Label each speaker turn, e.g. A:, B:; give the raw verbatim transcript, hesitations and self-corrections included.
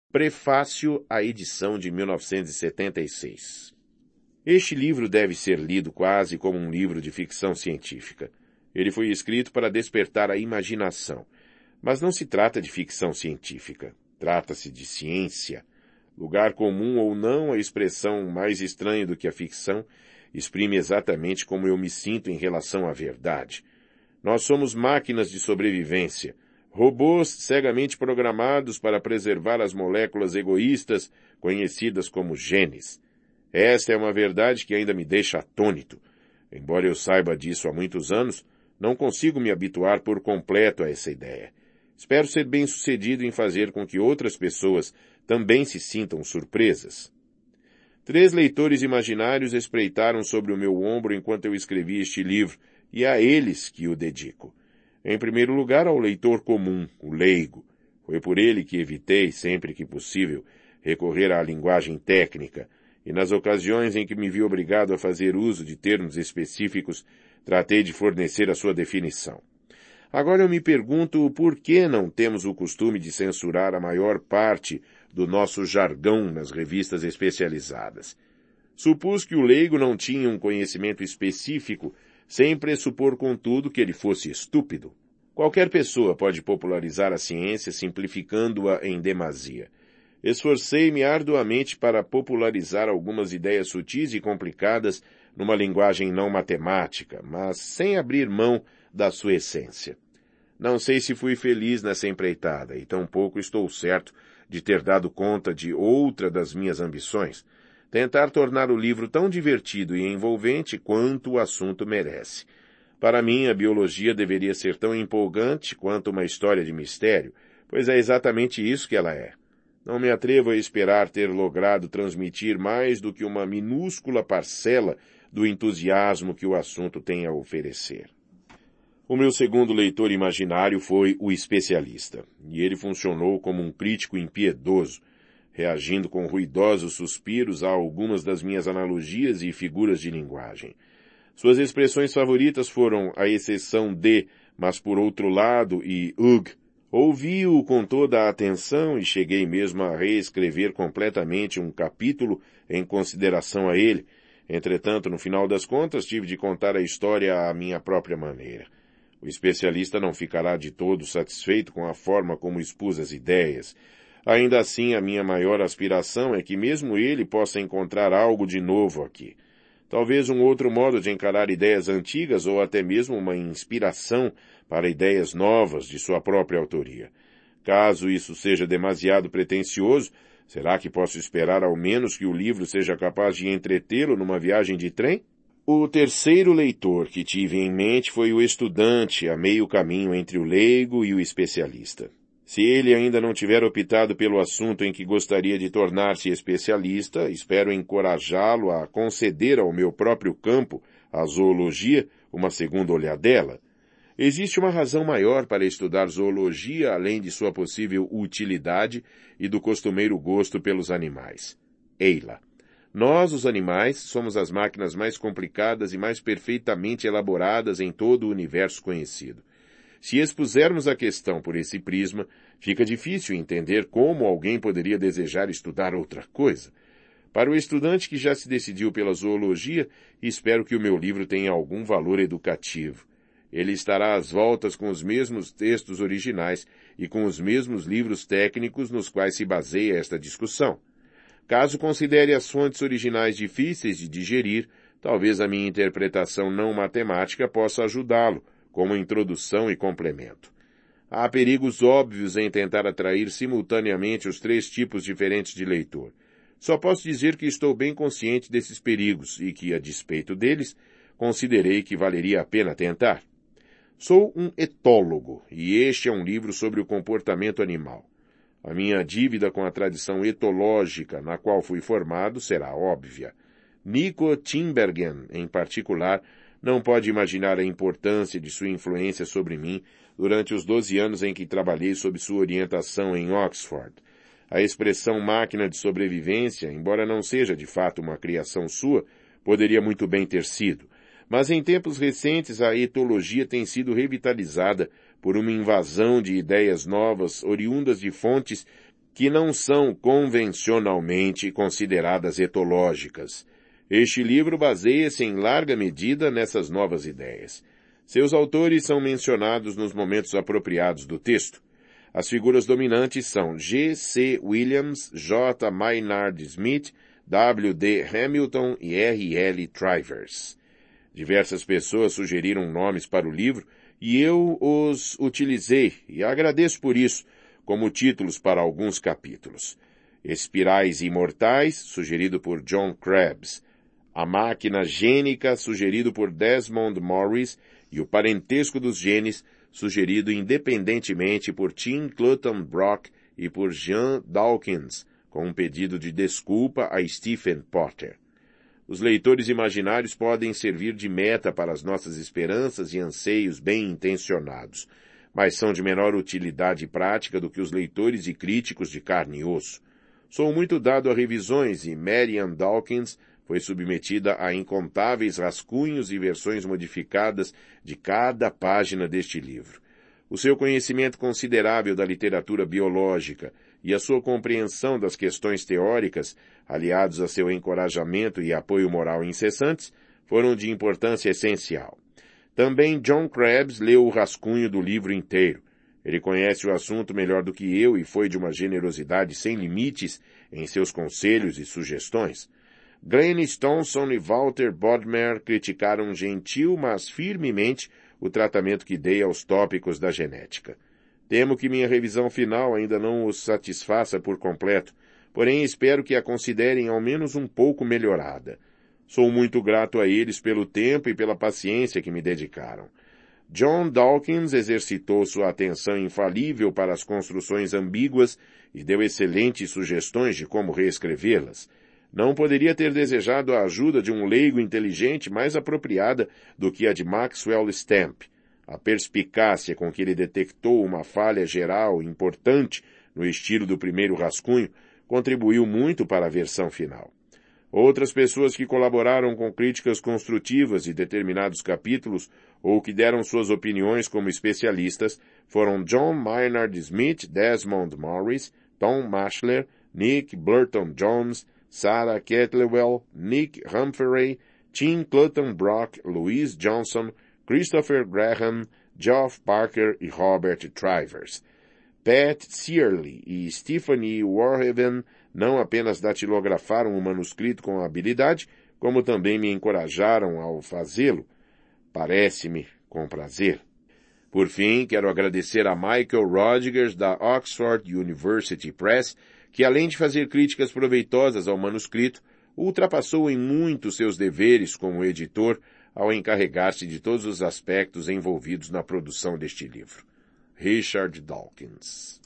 A: Prefácio à edição de mil novecentos e setenta e seis. Este livro deve ser lido quase como um livro de ficção científica. Ele foi escrito para despertar a imaginação, mas não se trata de ficção científica. Trata-se de ciência. Lugar comum ou não, a expressão mais estranha do que a ficção exprime exatamente como eu me sinto em relação à verdade. Nós somos máquinas de sobrevivência, robôs cegamente programados para preservar as moléculas egoístas conhecidas como genes. Esta é uma verdade que ainda me deixa atônito. Embora eu saiba disso há muitos anos, não consigo me habituar por completo a essa ideia. Espero ser bem-sucedido em fazer com que outras pessoas também se sintam surpresas. Três leitores imaginários espreitaram sobre o meu ombro enquanto eu escrevi este livro, e é a eles que o dedico. Em primeiro lugar, ao leitor comum, o leigo. Foi por ele que evitei, sempre que possível, recorrer à linguagem técnica, e nas ocasiões em que me vi obrigado a fazer uso de termos específicos, tratei de fornecer a sua definição. Agora eu me pergunto por que não temos o costume de censurar a maior parte do nosso jargão nas revistas especializadas. Supus que o leigo não tinha um conhecimento específico, sem pressupor, contudo, que ele fosse estúpido. Qualquer pessoa pode popularizar a ciência simplificando-a em demasia. Esforcei-me arduamente para popularizar algumas ideias sutis e complicadas numa linguagem não matemática, mas sem abrir mão da sua essência. Não sei se fui feliz nessa empreitada, e tampouco estou certo de ter dado conta de outra das minhas ambições, tentar tornar o livro tão divertido e envolvente quanto o assunto merece. Para mim, a biologia deveria ser tão empolgante quanto uma história de mistério, pois é exatamente isso que ela é. Não me atrevo a esperar ter logrado transmitir mais do que uma minúscula parcela do entusiasmo que o assunto tem a oferecer. O meu segundo leitor imaginário foi o especialista, e ele funcionou como um crítico impiedoso, reagindo com ruidosos suspiros a algumas das minhas analogias e figuras de linguagem. Suas expressões favoritas foram a exceção de, mas por outro lado e ugh. Ouvi-o com toda a atenção e cheguei mesmo a reescrever completamente um capítulo em consideração a ele. Entretanto, no final das contas, tive de contar a história à minha própria maneira. O especialista não ficará de todo satisfeito com a forma como expus as ideias. Ainda assim, a minha maior aspiração é que mesmo ele possa encontrar algo de novo aqui. Talvez um outro modo de encarar ideias antigas ou até mesmo uma inspiração para ideias novas de sua própria autoria. Caso isso seja demasiado pretensioso, será que posso esperar ao menos que o livro seja capaz de entretê-lo numa viagem de trem? O terceiro leitor que tive em mente foi o estudante a meio caminho entre o leigo e o especialista. Se ele ainda não tiver optado pelo assunto em que gostaria de tornar-se especialista, espero encorajá-lo a conceder ao meu próprio campo, a zoologia, uma segunda olhadela. Existe uma razão maior para estudar zoologia além de sua possível utilidade e do costumeiro gosto pelos animais. Eila. Nós, os animais, somos as máquinas mais complicadas e mais perfeitamente elaboradas em todo o universo conhecido. Se expusermos a questão por esse prisma, fica difícil entender como alguém poderia desejar estudar outra coisa. Para o estudante que já se decidiu pela zoologia, espero que o meu livro tenha algum valor educativo. Ele estará às voltas com os mesmos textos originais e com os mesmos livros técnicos nos quais se baseia esta discussão. Caso considere as fontes originais difíceis de digerir, talvez a minha interpretação não matemática possa ajudá-lo, como introdução e complemento. Há perigos óbvios em tentar atrair simultaneamente os três tipos diferentes de leitor. Só posso dizer que estou bem consciente desses perigos e que, a despeito deles, considerei que valeria a pena tentar. Sou um etólogo, e este é um livro sobre o comportamento animal. A minha dívida com a tradição etológica na qual fui formado será óbvia. Nico Tinbergen, em particular, não pode imaginar a importância de sua influência sobre mim durante os doze anos em que trabalhei sob sua orientação em Oxford. A expressão máquina de sobrevivência, embora não seja de fato uma criação sua, poderia muito bem ter sido. Mas em tempos recentes a etologia tem sido revitalizada por uma invasão de ideias novas oriundas de fontes que não são convencionalmente consideradas etológicas. Este livro baseia-se em larga medida nessas novas ideias. Seus autores são mencionados nos momentos apropriados do texto. As figuras dominantes são G C Williams, J Maynard Smith, W D Hamilton e R L Trivers. Diversas pessoas sugeriram nomes para o livro e eu os utilizei e agradeço por isso, como títulos para alguns capítulos. Espirais Imortais, sugerido por John Krebs. A Máquina Gênica, sugerido por Desmond Morris, e O Parentesco dos Genes, sugerido independentemente por Tim Clutton Brock e por Jean Dawkins, com um pedido de desculpa a Stephen Porter. Os leitores imaginários podem servir de meta para as nossas esperanças e anseios bem-intencionados, mas são de menor utilidade prática do que os leitores e críticos de carne e osso. Sou muito dado a revisões e Marian Dawkins foi submetida a incontáveis rascunhos e versões modificadas de cada página deste livro. O seu conhecimento considerável da literatura biológica e a sua compreensão das questões teóricas, aliados a seu encorajamento e apoio moral incessantes, foram de importância essencial. Também John Krebs leu o rascunho do livro inteiro. Ele conhece o assunto melhor do que eu e foi de uma generosidade sem limites em seus conselhos e sugestões. Glenn Stonson e Walter Bodmer criticaram gentil, mas firmemente, o tratamento que dei aos tópicos da genética. Temo que minha revisão final ainda não os satisfaça por completo, porém espero que a considerem ao menos um pouco melhorada. Sou muito grato a eles pelo tempo e pela paciência que me dedicaram. John Dawkins exercitou sua atenção infalível para as construções ambíguas e deu excelentes sugestões de como reescrevê-las. Não poderia ter desejado a ajuda de um leigo inteligente mais apropriada do que a de Maxwell Stamp. A perspicácia com que ele detectou uma falha geral importante no estilo do primeiro rascunho contribuiu muito para a versão final. Outras pessoas que colaboraram com críticas construtivas de determinados capítulos ou que deram suas opiniões como especialistas foram John Maynard Smith, Desmond Morris, Tom Maschler, Nick Burton Jones, Sarah Kettlewell, Nick Humphrey, Tim Clutton Brock, Louise Johnson, Christopher Graham, Geoff Parker e Robert Trivers. Pat Searle e Stephanie Warhaven não apenas datilografaram o manuscrito com habilidade, como também me encorajaram ao fazê-lo. Parece-me com prazer. Por fim, quero agradecer a Michael Rodgers, da Oxford University Press, que além de fazer críticas proveitosas ao manuscrito, ultrapassou em muito seus deveres como editor ao encarregar-se de todos os aspectos envolvidos na produção deste livro. Richard Dawkins.